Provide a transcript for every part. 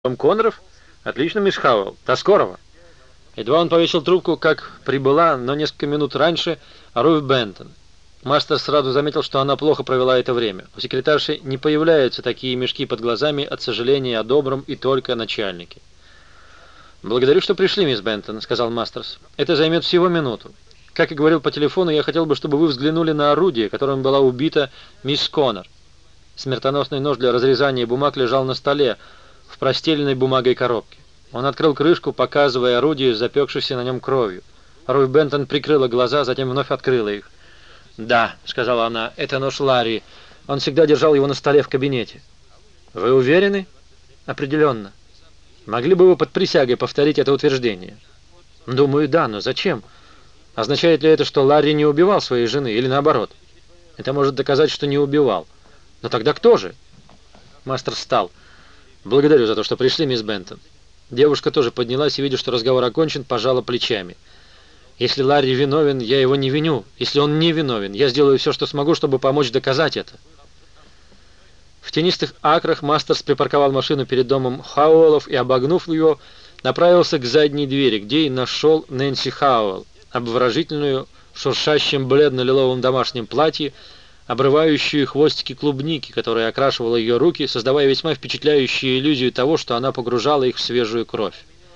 Том Конноров? Отлично, мисс Хауэлл. До скорого. Едва он повесил трубку, как прибыла, но несколько минут раньше, Руфь Бентон. Мастер сразу заметил, что она плохо провела это время. У секретарши не появляются такие мешки под глазами от сожаления о добром и только начальнике. «Благодарю, что пришли, мисс Бентон», — сказал Мастерс. «Это займет всего минуту. Как и говорил по телефону, я хотел бы, чтобы вы взглянули на орудие, которым была убита мисс Коннор». Смертоносный нож для разрезания бумаг лежал на столе, в простеленной бумагой коробке. Он открыл крышку, показывая орудие, запекшееся на нем кровью. Руфь Бентон прикрыла глаза, затем вновь открыла их. «Да», — сказала она, — «это нож Ларри. Он всегда держал его на столе в кабинете». «Вы уверены?» «Определенно». «Могли бы вы под присягой повторить это утверждение?» «Думаю, да, но зачем? Означает ли это, что Ларри не убивал своей жены, или наоборот? Это может доказать, что не убивал. Но тогда кто же?» Мастер встал. «Благодарю за то, что пришли, мисс Бентон». Девушка тоже поднялась и, видя, что разговор окончен, пожала плечами. «Если Ларри виновен, я его не виню. Если он не виновен, я сделаю все, что смогу, чтобы помочь доказать это». В тенистых акрах Мастерс припарковал машину перед домом Хауэллов и, обогнув его, направился к задней двери, где и нашел Нэнси Хауэлл, обворожительную, в шуршащем бледно-лиловом домашнем платье, обрывающую хвостики клубники, которая окрашивала ее руки, создавая весьма впечатляющую иллюзию того, что она погружала их в свежую кровь.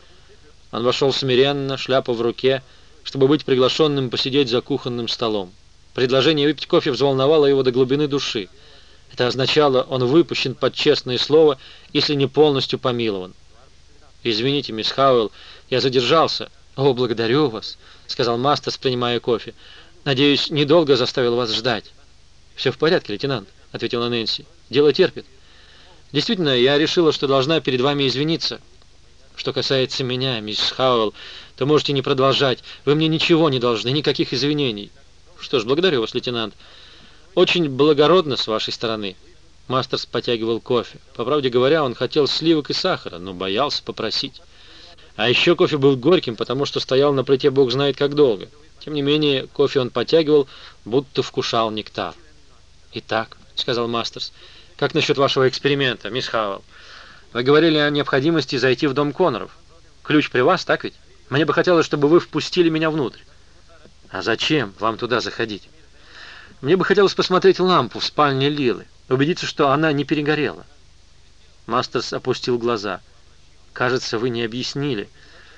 Он вошел смиренно, шляпа в руке, чтобы быть приглашенным посидеть за кухонным столом. Предложение выпить кофе взволновало его до глубины души. Это означало, он выпущен под честное слово, если не полностью помилован. «Извините, мисс Хауэлл, я задержался». «О, благодарю вас», — сказал Мастерс, принимая кофе. «Надеюсь, недолго заставил вас ждать». «Все в порядке, лейтенант», — ответила Нэнси. «Дело терпит. Действительно, я решила, что должна перед вами извиниться. Что касается меня, мисс Хауэлл, то можете не продолжать. Вы мне ничего не должны, никаких извинений». «Что ж, благодарю вас, лейтенант. Очень благородно с вашей стороны». Мастерс потягивал кофе. По правде говоря, он хотел сливок и сахара, но боялся попросить. А еще кофе был горьким, потому что стоял на плите бог знает как долго. Тем не менее, кофе он потягивал, будто вкушал нектар. «Итак», — сказал Мастерс, — «как насчет вашего эксперимента, мисс Хауэлл? Вы говорили о необходимости зайти в дом Конноров. Ключ при вас, так ведь? Мне бы хотелось, чтобы вы впустили меня внутрь». «А зачем вам туда заходить?» «Мне бы хотелось посмотреть лампу в спальне Лилы, убедиться, что она не перегорела». Мастерс опустил глаза. «Кажется, вы не объяснили.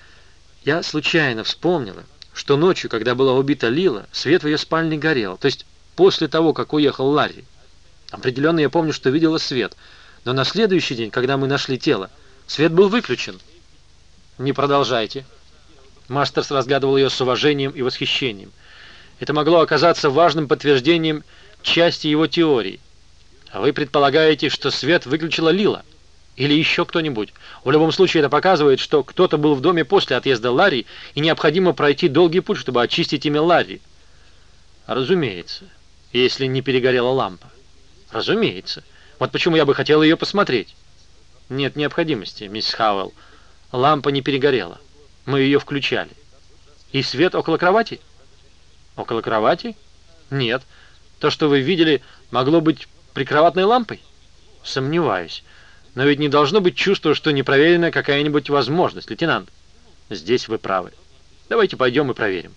Я случайно вспомнила, что ночью, когда была убита Лила, свет в ее спальне горел, то есть после того, как уехал Ларри. Определенно я помню, что видела свет, но на следующий день, когда мы нашли тело, свет был выключен». «Не продолжайте». Мастерс разглядывал ее с уважением и восхищением. Это могло оказаться важным подтверждением части его теории. «А вы предполагаете, что свет выключила Лила? Или еще кто-нибудь? В любом случае это показывает, что кто-то был в доме после отъезда Ларри, и необходимо пройти долгий путь, чтобы очистить имя Ларри». «Разумеется, если не перегорела лампа». «Разумеется. Вот почему я бы хотел ее посмотреть». «Нет необходимости, мисс Хауэлл. Лампа не перегорела. Мы ее включали». «И свет около кровати?» «Около кровати? Нет. То, что вы видели, могло быть прикроватной лампой?» «Сомневаюсь. Но ведь не должно быть чувства, что не проверена какая-нибудь возможность, лейтенант». «Здесь вы правы. Давайте пойдем и проверим».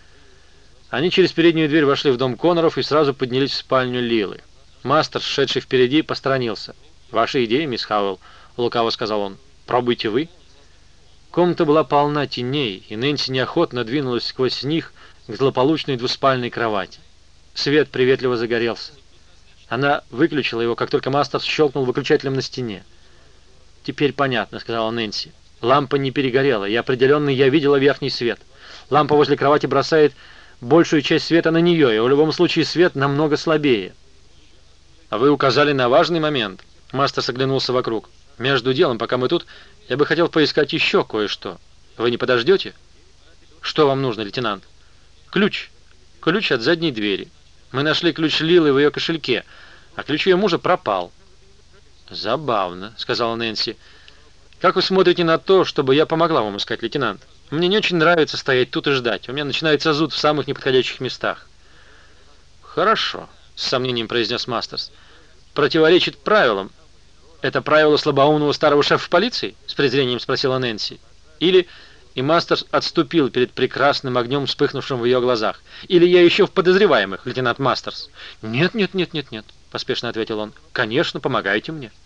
Они через переднюю дверь вошли в дом Конноров и сразу поднялись в спальню Лилы. Мастерс, шедший впереди, посторонился. «Ваша идея, мисс Хауэлл», — лукаво сказал он. «Пробуйте вы». Комната была полна теней, и Нэнси неохотно двинулась сквозь них к злополучной двуспальной кровати. Свет приветливо загорелся. Она выключила его, как только Мастерс щелкнул выключателем на стене. «Теперь понятно», — сказала Нэнси. «Лампа не перегорела, и определенно я видела верхний свет. Лампа возле кровати бросает большую часть света на нее, и в любом случае свет намного слабее». «А вы указали на важный момент». Мастерс оглянулся вокруг. «Между делом, пока мы тут, я бы хотел поискать еще кое-что. Вы не подождете?» «Что вам нужно, лейтенант?» «Ключ. Ключ от задней двери. Мы нашли ключ Лилы в ее кошельке, а ключ ее мужа пропал». «Забавно», — сказала Нэнси. «Как вы смотрите на то, чтобы я помогла вам искать, лейтенант? Мне не очень нравится стоять тут и ждать. У меня начинается зуд в самых неподходящих местах». «Хорошо», — с сомнением произнес Мастерс. «Противоречит правилам. «Это правило слабоумного старого шефа полиции?» — с презрением спросила Нэнси. «Или...» И Мастерс отступил перед прекрасным огнем, вспыхнувшим в ее глазах. «Или я еще в подозреваемых, лейтенант Мастерс?» «Нет, нет, нет, нет, нет», — поспешно ответил он. «Конечно, помогайте мне».